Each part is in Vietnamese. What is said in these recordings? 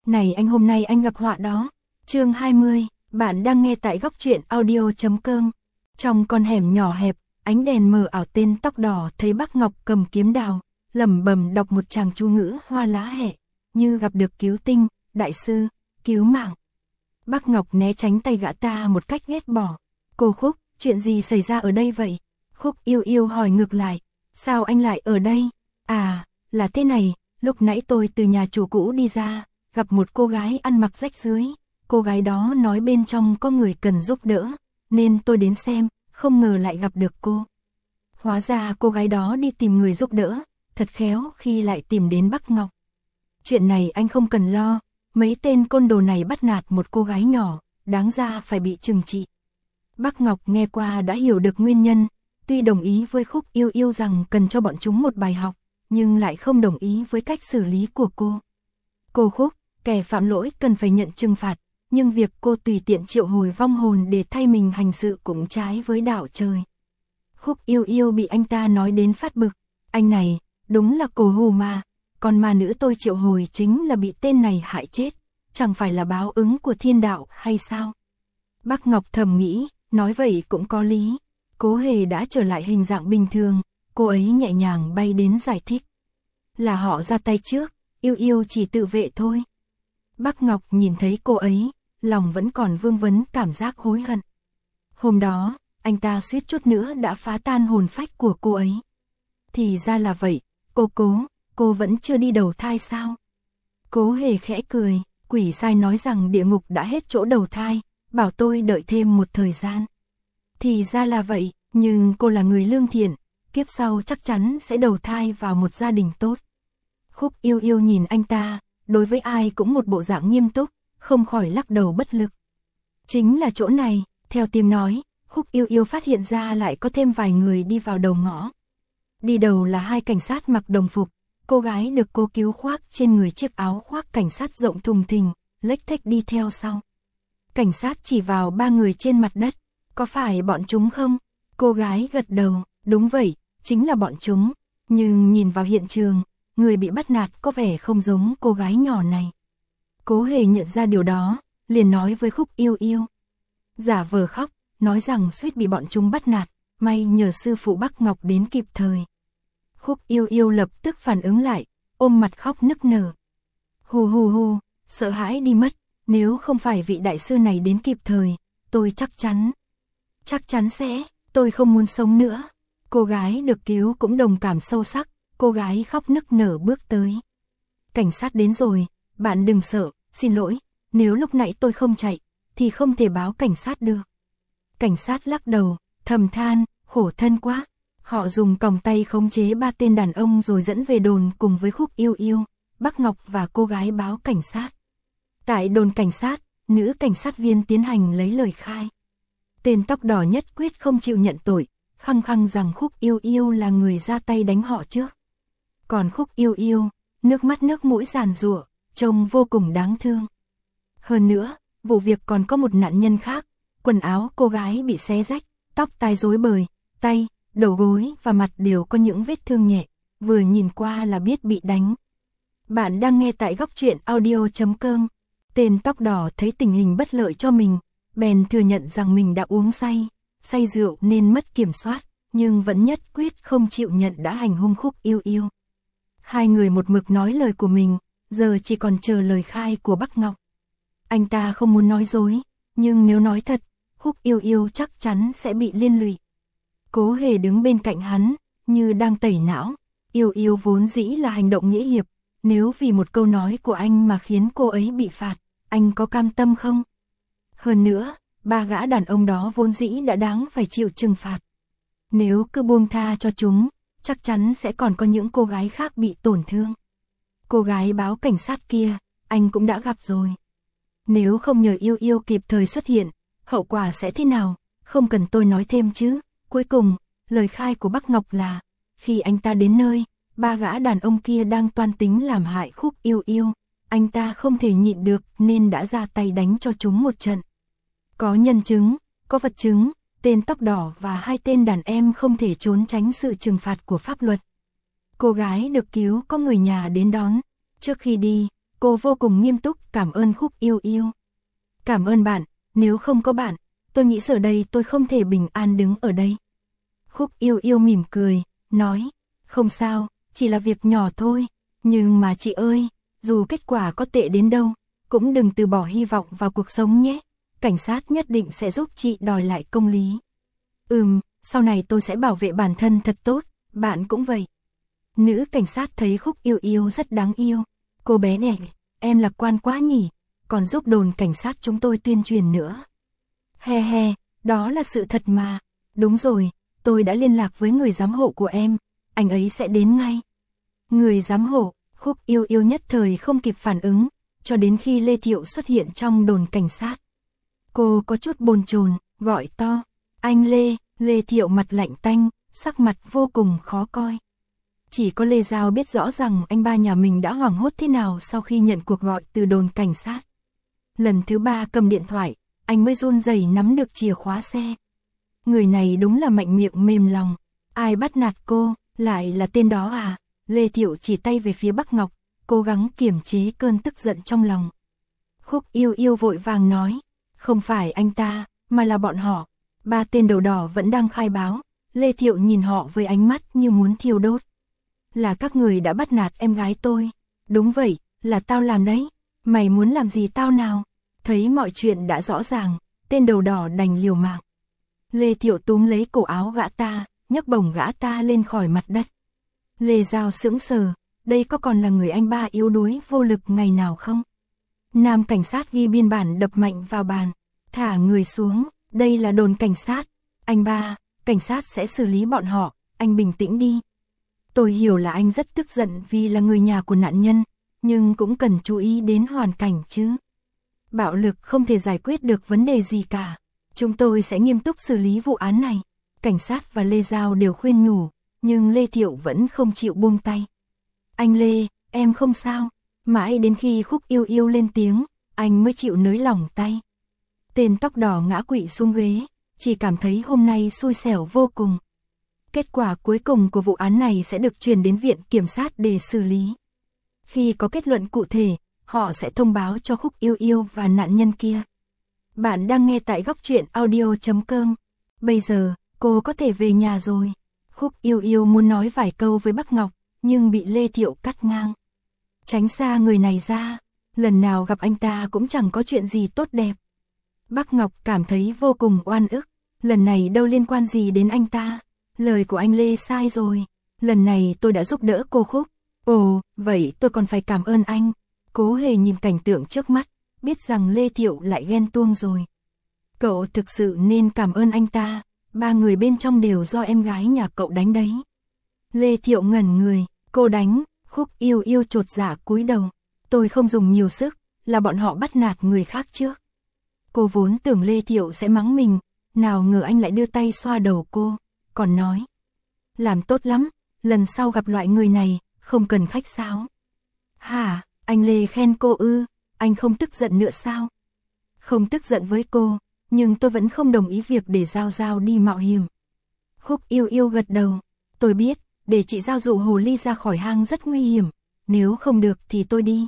Này anh, hôm nay anh gặp họa đó. Chương 20, bạn đang nghe tại góc truyện audio.com. Trong con hẻm nhỏ hẹp, ánh đèn mờ ảo, tên tóc đỏ thấy Bác Ngọc cầm kiếm đào, lẩm bẩm đọc một tràng chú ngữ hoa lá hẹ, như gặp được cứu tinh, đại sư, cứu mạng. Bác Ngọc né tránh tay gã ta một cách ghét bỏ. Cô Khúc, chuyện gì xảy ra ở đây vậy? Khúc Yêu Yêu hỏi ngược lại, sao anh lại ở đây? À, là thế này, lúc nãy tôi từ nhà chủ cũ đi ra, gặp một cô gái ăn mặc rách rưới. Cô gái đó nói bên trong có người cần giúp đỡ, nên tôi đến xem, không ngờ lại gặp được cô. Hóa ra cô gái đó đi tìm người giúp đỡ, thật khéo khi lại tìm đến Bác Ngọc. Chuyện này anh không cần lo, mấy tên côn đồ này bắt nạt một cô gái nhỏ, đáng ra phải bị trừng trị. Bác Ngọc nghe qua đã hiểu được nguyên nhân, tuy đồng ý với Khúc Yêu Yêu rằng cần cho bọn chúng một bài học, nhưng lại không đồng ý với cách xử lý của cô. Cô Khúc, kẻ phạm lỗi cần phải nhận trừng phạt, nhưng việc cô tùy tiện triệu hồi vong hồn để thay mình hành sự cũng trái với đạo trời. Khúc Yêu Yêu bị anh ta nói đến phát bực. Anh này, đúng là cổ hù mà, còn ma nữ tôi triệu hồi chính là bị tên này hại chết, chẳng phải là báo ứng của thiên đạo hay sao? Bác Ngọc thầm nghĩ, nói vậy cũng có lý. Cố Hề đã trở lại hình dạng bình thường, cô ấy nhẹ nhàng bay đến giải thích. Là họ ra tay trước, Yêu Yêu chỉ tự vệ thôi. Bác Ngọc nhìn thấy cô ấy, lòng vẫn còn vương vấn cảm giác hối hận. Hôm đó, anh ta suýt chút nữa đã phá tan hồn phách của cô ấy. Thì ra là vậy, cô vẫn chưa đi đầu thai sao? Cố Hề khẽ cười, quỷ sai nói rằng địa ngục đã hết chỗ đầu thai, bảo tôi đợi thêm một thời gian. Thì ra là vậy, nhưng cô là người lương thiện, kiếp sau chắc chắn sẽ đầu thai vào một gia đình tốt. Khúc Yêu Yêu nhìn anh ta, đối với ai cũng một bộ dạng nghiêm túc, không khỏi lắc đầu bất lực. Chính là chỗ này, theo tiếng nói, Khúc Yêu Yêu phát hiện ra lại có thêm vài người đi vào đầu ngõ. Đi đầu là hai cảnh sát mặc đồng phục, cô gái được cô cứu khoác trên người chiếc áo khoác cảnh sát rộng thùng thình, lếch thếch đi theo sau. Cảnh sát chỉ vào ba người trên mặt đất, có phải bọn chúng không? Cô gái gật đầu, đúng vậy, chính là bọn chúng, nhưng nhìn vào hiện trường, người bị bắt nạt có vẻ không giống cô gái nhỏ này. Cố Hề nhận ra điều đó, liền nói với Khúc Yêu Yêu. Giả vờ khóc, nói rằng suýt bị bọn chúng bắt nạt, may nhờ sư phụ Bác Ngọc đến kịp thời. Khúc Yêu Yêu lập tức phản ứng lại, ôm mặt khóc nức nở. Hù hù hù, sợ hãi đi mất, nếu không phải vị đại sư này đến kịp thời, tôi chắc chắn sẽ, tôi không muốn sống nữa. Cô gái được cứu cũng đồng cảm sâu sắc, cô gái khóc nức nở bước tới. Cảnh sát đến rồi, bạn đừng sợ, xin lỗi, nếu lúc nãy tôi không chạy, thì không thể báo cảnh sát được. Cảnh sát lắc đầu, thầm than, khổ thân quá. Họ dùng còng tay khống chế ba tên đàn ông rồi dẫn về đồn cùng với Khúc Yêu Yêu, Bác Ngọc và cô gái báo cảnh sát. Tại đồn cảnh sát, nữ cảnh sát viên tiến hành lấy lời khai. Tên tóc đỏ nhất quyết không chịu nhận tội, khăng khăng rằng Khúc Yêu Yêu là người ra tay đánh họ trước. Còn Khúc Yêu Yêu, nước mắt nước mũi giàn giụa, trông vô cùng đáng thương. Hơn nữa, vụ việc còn có một nạn nhân khác, quần áo cô gái bị xé rách, tóc tai rối bời, tay, đầu gối và mặt đều có những vết thương nhẹ, vừa nhìn qua là biết bị đánh. Bạn đang nghe tại góc truyện audio.com. Tên tóc đỏ thấy tình hình bất lợi cho mình, bèn thừa nhận rằng mình đã uống say rượu nên mất kiểm soát, nhưng vẫn nhất quyết không chịu nhận đã hành hung Khúc Yêu Yêu. Hai người một mực nói lời của mình, giờ chỉ còn chờ lời khai của Bác Ngọc. Anh ta không muốn nói dối, nhưng nếu nói thật, Khúc Yêu Yêu chắc chắn sẽ bị liên lụy. Cố Hề đứng bên cạnh hắn, như đang tẩy não. Yêu Yêu vốn dĩ là hành động nghĩa hiệp, nếu vì một câu nói của anh mà khiến cô ấy bị phạt, anh có cam tâm không? Hơn nữa, ba gã đàn ông đó vốn dĩ đã đáng phải chịu trừng phạt. Nếu cứ buông tha cho chúng, chắc chắn sẽ còn có những cô gái khác bị tổn thương. Cô gái báo cảnh sát kia, anh cũng đã gặp rồi. Nếu không nhờ Yêu Yêu kịp thời xuất hiện, hậu quả sẽ thế nào, không cần tôi nói thêm chứ. Cuối cùng, lời khai của Bác Ngọc là, khi anh ta đến nơi, ba gã đàn ông kia đang toan tính làm hại Khúc Yêu Yêu, anh ta không thể nhịn được nên đã ra tay đánh cho chúng một trận. Có nhân chứng, có vật chứng, tên tóc đỏ và hai tên đàn em không thể trốn tránh sự trừng phạt của pháp luật. Cô gái được cứu có người nhà đến đón, trước khi đi, Cô vô cùng nghiêm túc cảm ơn Khúc Yêu Yêu. Cảm ơn bạn, nếu không có bạn, tôi nghĩ giờ đây tôi không thể bình an đứng ở đây. Khúc Yêu Yêu mỉm cười, nói, không sao, chỉ là việc nhỏ thôi, nhưng mà chị ơi, dù kết quả có tệ đến đâu, cũng đừng từ bỏ hy vọng vào cuộc sống nhé, cảnh sát nhất định sẽ giúp chị đòi lại công lý. Sau này tôi sẽ bảo vệ bản thân thật tốt, bạn cũng vậy. Nữ cảnh sát thấy Khúc Yêu Yêu rất đáng yêu, cô bé này, em lạc quan quá nhỉ, còn giúp đồn cảnh sát chúng tôi tuyên truyền nữa. He he, đó là sự thật mà, đúng rồi, tôi đã liên lạc với người giám hộ của em, anh ấy sẽ đến ngay. Người giám hộ, Khúc Yêu Yêu nhất thời không kịp phản ứng, cho đến khi Lê Thiệu xuất hiện trong đồn cảnh sát. Cô có chút bồn chồn, gọi to, anh Lê. Lê Thiệu mặt lạnh tanh, sắc mặt vô cùng khó coi. Chỉ có Lê Giao biết rõ rằng anh ba nhà mình đã hoảng hốt thế nào sau khi nhận cuộc gọi từ đồn cảnh sát. Lần thứ 3 cầm điện thoại, anh mới run rẩy nắm được chìa khóa xe. Người này đúng là mạnh miệng mềm lòng, ai bắt nạt cô, lại là tên đó à? Lê Thiệu chỉ tay về phía Bắc Ngọc, cố gắng kiềm chế cơn tức giận trong lòng. Khúc Yêu Yêu vội vàng nói, không phải anh ta, mà là bọn họ. 3 tên đầu đỏ vẫn đang khai báo, Lê Thiệu nhìn họ với ánh mắt như muốn thiêu đốt. Là các người đã bắt nạt em gái tôi. Đúng vậy, là tao làm đấy. Mày muốn làm gì tao nào? Thấy mọi chuyện đã rõ ràng, tên đầu đỏ đành liều mạng. Lê Thiệu túm lấy cổ áo gã ta, nhấc bổng gã ta lên khỏi mặt đất. Lê Giao sững sờ, đây có còn là người anh ba yếu đuối vô lực ngày nào không? Nam cảnh sát ghi biên bản đập mạnh vào bàn, thả người xuống. Đây là đồn cảnh sát, anh ba, cảnh sát sẽ xử lý bọn họ, anh bình tĩnh đi. Tôi hiểu là anh rất tức giận vì là người nhà của nạn nhân, nhưng cũng cần chú ý đến hoàn cảnh chứ. Bạo lực không thể giải quyết được vấn đề gì cả, chúng tôi sẽ nghiêm túc xử lý vụ án này. Cảnh sát và Lê Giao đều khuyên nhủ, nhưng Lê Thiệu vẫn không chịu buông tay. Anh Lê, em không sao, mãi đến khi Khúc Yêu Yêu lên tiếng, anh mới chịu nới lỏng tay. Tên tóc đỏ ngã quỵ xuống ghế, chỉ cảm thấy hôm nay xui xẻo vô cùng. Kết quả cuối cùng của vụ án này sẽ được truyền đến viện kiểm sát để xử lý. Khi có kết luận cụ thể, họ sẽ thông báo cho Khúc Yêu Yêu và nạn nhân kia. Bạn đang nghe tại Góc Truyện Audio.com. Bây giờ, cô có thể về nhà rồi. Khúc Yêu Yêu muốn nói vài câu với Bắc Ngọc, nhưng bị Lê Thiệu cắt ngang. Tránh xa người này ra, lần nào gặp anh ta cũng chẳng có chuyện gì tốt đẹp. Bắc Ngọc cảm thấy vô cùng oan ức, lần này đâu liên quan gì đến anh ta, lời của anh Lê sai rồi, lần này tôi đã giúp đỡ cô Khúc, ồ, vậy tôi còn phải cảm ơn anh. Cố Hề nhìn cảnh tượng trước mắt, biết rằng Lê Thiệu lại ghen tuông rồi. Cậu thực sự nên cảm ơn anh ta, 3 người bên trong đều do em gái nhà cậu đánh đấy. Lê Thiệu ngẩn người, cô đánh, Khúc Yêu Yêu chột dạ cúi đầu, tôi không dùng nhiều sức, là bọn họ bắt nạt người khác trước. Cô vốn tưởng Lê Thiệu sẽ mắng mình, nào ngờ anh lại đưa tay xoa đầu cô, còn nói. Làm tốt lắm, lần sau gặp loại người này, không cần khách sáo. Hả, anh Lê khen cô ư, anh không tức giận nữa sao? Không tức giận với cô, nhưng tôi vẫn không đồng ý việc để Giao Giao đi mạo hiểm. Khúc Yêu Yêu gật đầu, tôi biết, để chị Giao dụ hồ ly ra khỏi hang rất nguy hiểm, nếu không được thì tôi đi.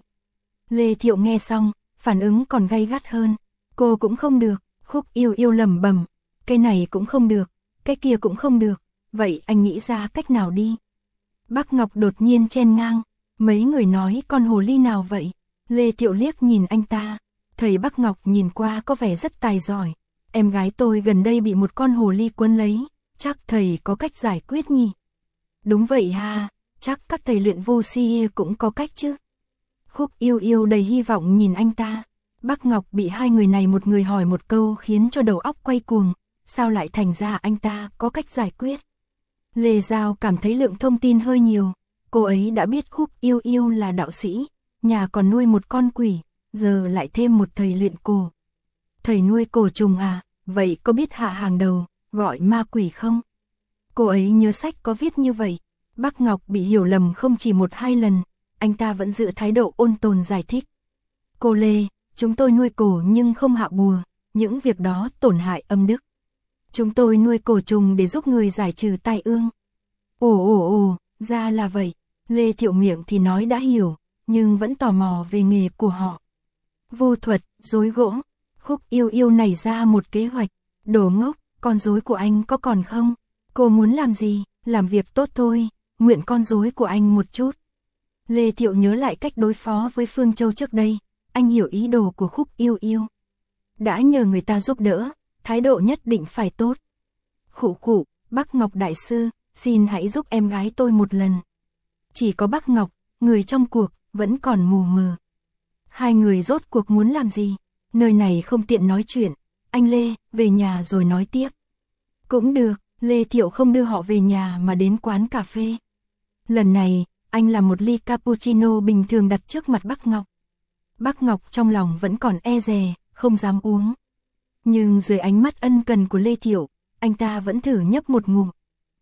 Lê Thiệu nghe xong, phản ứng còn gay gắt hơn. Cô cũng không được, Khúc Yêu Yêu lẩm bẩm, cái này cũng không được, cái kia cũng không được, vậy anh nghĩ ra cách nào đi. Bắc Ngọc đột nhiên chen ngang, mấy người nói con hồ ly nào vậy? Lê Thiệu liếc nhìn anh ta, thầy Bắc Ngọc nhìn qua có vẻ rất tài giỏi, em gái tôi gần đây bị một con hồ ly quấn lấy, chắc thầy có cách giải quyết nhỉ? Đúng vậy ha, chắc các thầy luyện vô si cũng có cách chứ. Khúc Yêu Yêu đầy hy vọng nhìn anh ta. Bắc Ngọc bị hai người này một người hỏi một câu khiến cho đầu óc quay cuồng, sao lại thành ra anh ta có cách giải quyết. Lê Giao cảm thấy lượng thông tin hơi nhiều, cô ấy đã biết Khúc Yêu Yêu là đạo sĩ, nhà còn nuôi một con quỷ, giờ lại thêm một thầy luyện cổ. Thầy nuôi cổ trùng à, vậy có biết hạ hàng đầu, gọi ma quỷ không? Cô ấy nhớ sách có viết như vậy. Bắc Ngọc bị hiểu lầm không chỉ 1-2 lần, anh ta vẫn giữ thái độ ôn tồn giải thích. Cô Lê, chúng tôi nuôi cổ nhưng không hạ bùa, những việc đó tổn hại âm đức. Chúng tôi nuôi cổ trùng để giúp người giải trừ tai ương. Ồ, ra là vậy. Lê Thiệu miệng thì nói đã hiểu, nhưng vẫn tò mò về nghề của họ. Vô thuật, rối gỗ. Khúc Yêu Yêu nảy ra một kế hoạch. Đồ ngốc, con rối của anh có còn không? Cô muốn làm gì? Làm việc tốt thôi, nguyện con rối của anh một chút. Lê Thiệu nhớ lại cách đối phó với Phương Châu trước đây, anh hiểu ý đồ của Khúc Yêu Yêu. Đã nhờ người ta giúp đỡ, thái độ nhất định phải tốt. Khụ khụ, Bắc Ngọc đại sư, xin hãy giúp em gái tôi một lần. Chỉ có Bắc Ngọc, người trong cuộc, vẫn còn mù mờ. Hai người rốt cuộc muốn làm gì? Nơi này không tiện nói chuyện, anh Lê, về nhà rồi nói tiếp. Cũng được, Lê Thiệu không đưa họ về nhà mà đến quán cà phê. Lần này, anh làm một ly cappuccino bình thường đặt trước mặt Bắc Ngọc. Bắc Ngọc trong lòng vẫn còn e dè, không dám uống. Nhưng dưới ánh mắt ân cần của Lê Thiệu, anh ta vẫn thử nhấp một ngụm.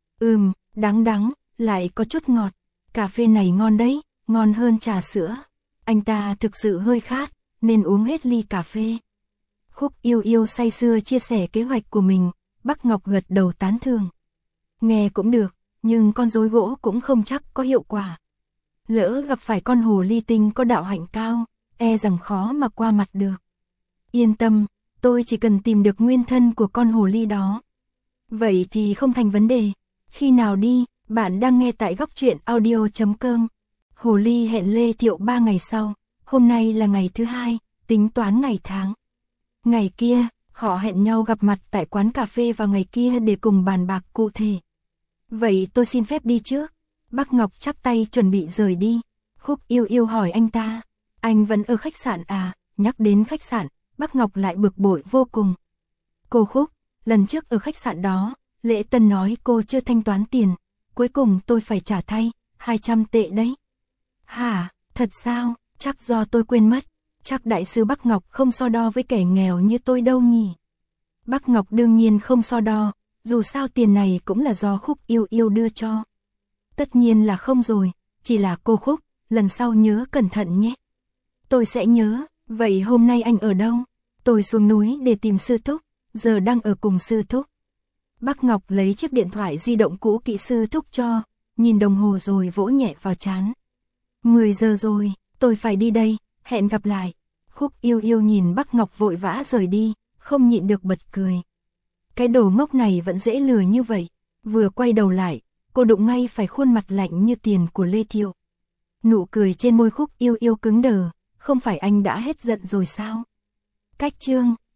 Đắng đắng, lại có chút ngọt. Cà phê này ngon đấy, ngon hơn trà sữa. Anh ta thực sự hơi khát, nên uống hết ly cà phê. Khúc Yêu Yêu say sưa chia sẻ kế hoạch của mình, Bắc Ngọc gật đầu tán thưởng. Nghe cũng được, nhưng con rối gỗ cũng không chắc có hiệu quả. Lỡ gặp phải con hồ ly tinh có đạo hạnh cao, e rằng khó mà qua mặt được. Yên tâm, tôi chỉ cần tìm được nguyên thân của con hồ ly đó. Vậy thì không thành vấn đề. Khi nào đi, bạn đang nghe tại góc truyện audio.com. Hồ ly hẹn Lê Thiệu 3 ngày sau, hôm nay là ngày thứ 2, tính toán ngày tháng. Ngày kia, họ hẹn nhau gặp mặt tại quán cà phê vào ngày kia để cùng bàn bạc cụ thể. Vậy tôi xin phép đi trước. Bắc Ngọc chắp tay chuẩn bị rời đi. Khúc Yêu Yêu hỏi anh ta, anh vẫn ở khách sạn à? Nhắc đến khách sạn, Bắc Ngọc lại bực bội vô cùng. Cô Khúc, lần trước ở khách sạn đó, Lễ Tân nói cô chưa thanh toán tiền, cuối cùng tôi phải trả thay, 200 tệ đấy. Hả, thật sao? Chắc do tôi quên mất. Chắc đại sư Bắc Ngọc không so đo với kẻ nghèo như tôi đâu nhỉ. Bắc Ngọc đương nhiên không so đo, dù sao tiền này cũng là do Khúc Yêu Yêu đưa cho. Tất nhiên là không rồi, chỉ là cô Khúc, lần sau nhớ cẩn thận nhé. Tôi sẽ nhớ, vậy hôm nay anh ở đâu? Tôi xuống núi để tìm sư thúc, giờ đang ở cùng sư thúc. Bắc Ngọc lấy chiếc điện thoại di động cũ kỹ sư thúc cho, nhìn đồng hồ rồi vỗ nhẹ vào trán. 10 giờ rồi, tôi phải đi đây, hẹn gặp lại. Khúc Yêu Yêu nhìn Bắc Ngọc vội vã rời đi, không nhịn được bật cười. Cái đồ ngốc này vẫn dễ lừa như vậy. Vừa quay đầu lại, cô đụng ngay phải khuôn mặt lạnh như tiền của Lê Thiệu. Nụ cười trên môi Khúc Yêu Yêu cứng đờ, không phải anh đã hết giận rồi sao? Cách chương